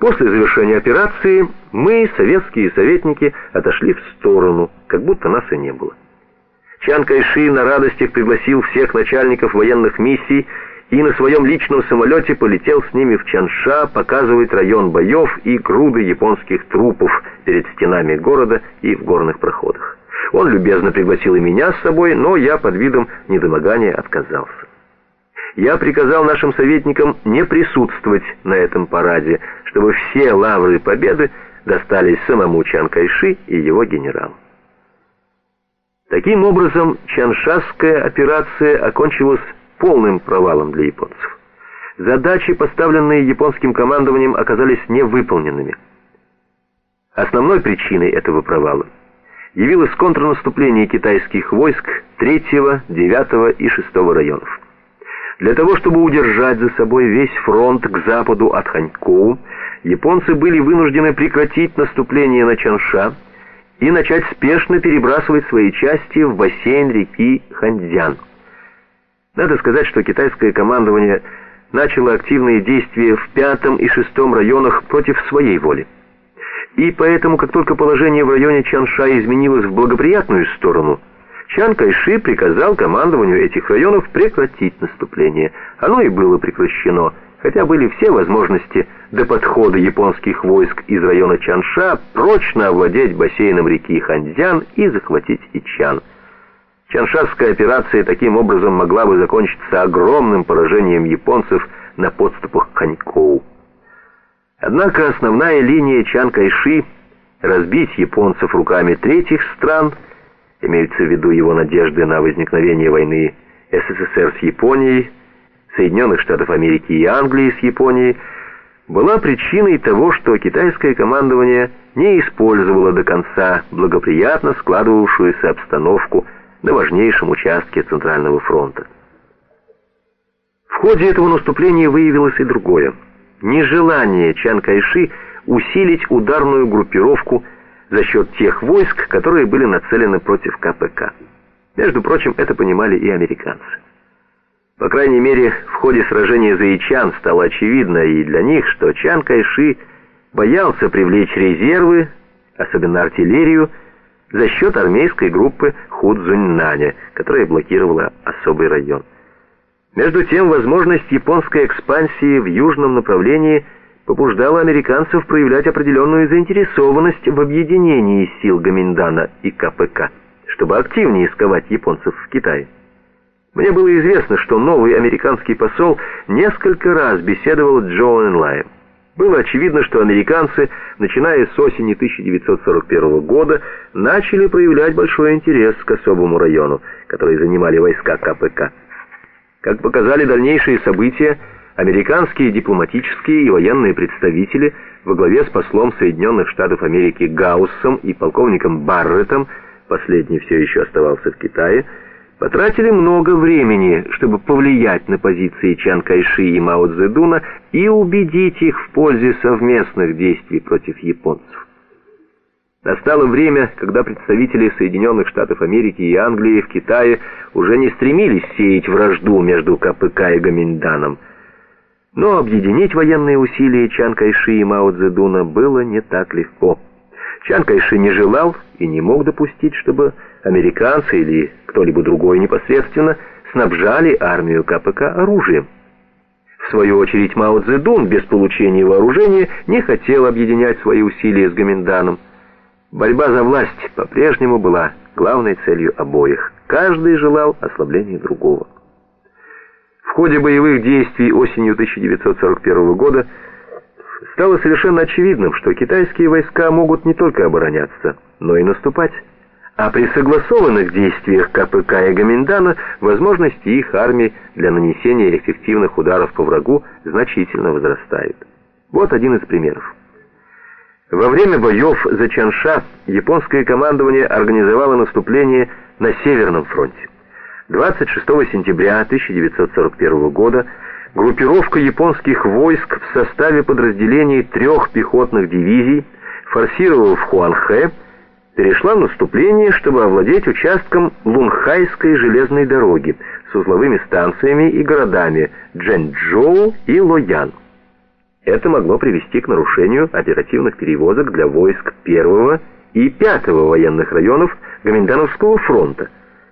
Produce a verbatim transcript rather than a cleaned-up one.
После завершения операции мы, советские советники, отошли в сторону, как будто нас и не было. Чан Кайши на радостях пригласил всех начальников военных миссий и на своем личном самолете полетел с ними в Чанша показывать район боев и груды японских трупов перед стенами города и в горных проходах. Он любезно пригласил и меня с собой, но я под видом недомогания отказался. Я приказал нашим советникам не присутствовать на этом параде, чтобы все лавры победы достались самому Чан Кайши и его генералу. Таким образом, Чаншасская операция окончилась полным провалом для японцев. Задачи, поставленные японским командованием, оказались невыполненными. Основной причиной этого провала явилось контрнаступление китайских войск третьего, девятого и шестого районов. Для того, чтобы удержать за собой весь фронт к западу от Ханькоу, японцы были вынуждены прекратить наступление на Чанша и начать спешно перебрасывать свои части в бассейн реки Ханьцзян. Надо сказать, что китайское командование начало активные действия в пятом и шестом районах против своей воли. И поэтому, как только положение в районе Чанша изменилось в благоприятную сторону, Чан Кайши приказал командованию этих районов прекратить наступление. Оно и было прекращено, хотя были все возможности до подхода японских войск из района Чанша прочно овладеть бассейном реки Ханьцзян и захватить Ичан. Чаншасская операция таким образом могла бы закончиться огромным поражением японцев на подступах к Ханькоу. Однако основная линия Чан Кайши — разбить японцев руками третьих стран, имеются в виду его надежды на возникновение войны СССР с Японией, Соединенных Штатов Америки и Англии с Японией, была причиной того, что китайское командование не использовало до конца благоприятно складывавшуюся обстановку на важнейшем участке Центрального фронта. В ходе этого наступления выявилось и другое — нежелание Чан Кайши усилить ударную группировку за счет тех войск, которые были нацелены против ка пэ ка. Между прочим, это понимали и американцы. По крайней мере, в ходе сражения за Ичан стало очевидно и для них, что Чан Кайши боялся привлечь резервы, особенно артиллерию, за счет армейской группы Худзуньнаня, которая блокировала особый район. Между тем, возможность японской экспансии в южном направлении побуждала американцев проявлять определенную заинтересованность в объединении сил Гоминдана и ка пэ ка, чтобы активнее сковать японцев в Китае. Мне было известно, что новый американский посол несколько раз беседовал с Чжоу Энлаем. Было очевидно, что американцы, начиная с осени тысяча девятьсот сорок первого года, начали проявлять большой интерес к особому району, который занимали войска ка пэ ка. Как показали дальнейшие события, американские дипломатические и военные представители во главе с послом Соединенных Штатов Америки Гауссом и полковником Барреттом, последний все еще оставался в Китае, потратили много времени, чтобы повлиять на позиции Чан Кайши и Мао Цзэдуна и убедить их в пользе совместных действий против японцев. Настало время, когда представители Соединенных Штатов Америки и Англии в Китае уже не стремились сеять вражду между ка пэ ка и Гоминданом. Но объединить военные усилия Чан Кайши и Мао Цзэдуна было не так легко. Чан Кайши не желал и не мог допустить, чтобы американцы или кто-либо другой непосредственно снабжали армию ка пэ ка оружием. В свою очередь Мао Цзэдун без получения вооружения не хотел объединять свои усилия с Гоминданом. Борьба за власть по-прежнему была главной целью обоих. Каждый желал ослабления другого. В ходе боевых действий осенью тысяча девятьсот сорок первого года стало совершенно очевидным, что китайские войска могут не только обороняться, но и наступать. А при согласованных действиях ка пэ ка и Гоминдана возможности их армий для нанесения эффективных ударов по врагу значительно возрастают. Вот один из примеров. Во время боев за Чанша японское командование организовало наступление на Северном фронте. двадцать шестого сентября тысяча девятьсот сорок первого года группировка японских войск в составе подразделений трех пехотных дивизий, форсировав Хуанхэ, перешла в наступление, чтобы овладеть участком Лунхайской железной дороги с узловыми станциями и городами Чжэнчжоу и Лоян. Это могло привести к нарушению оперативных перевозок для войск первого и пятого военных районов Гоминдановского фронта,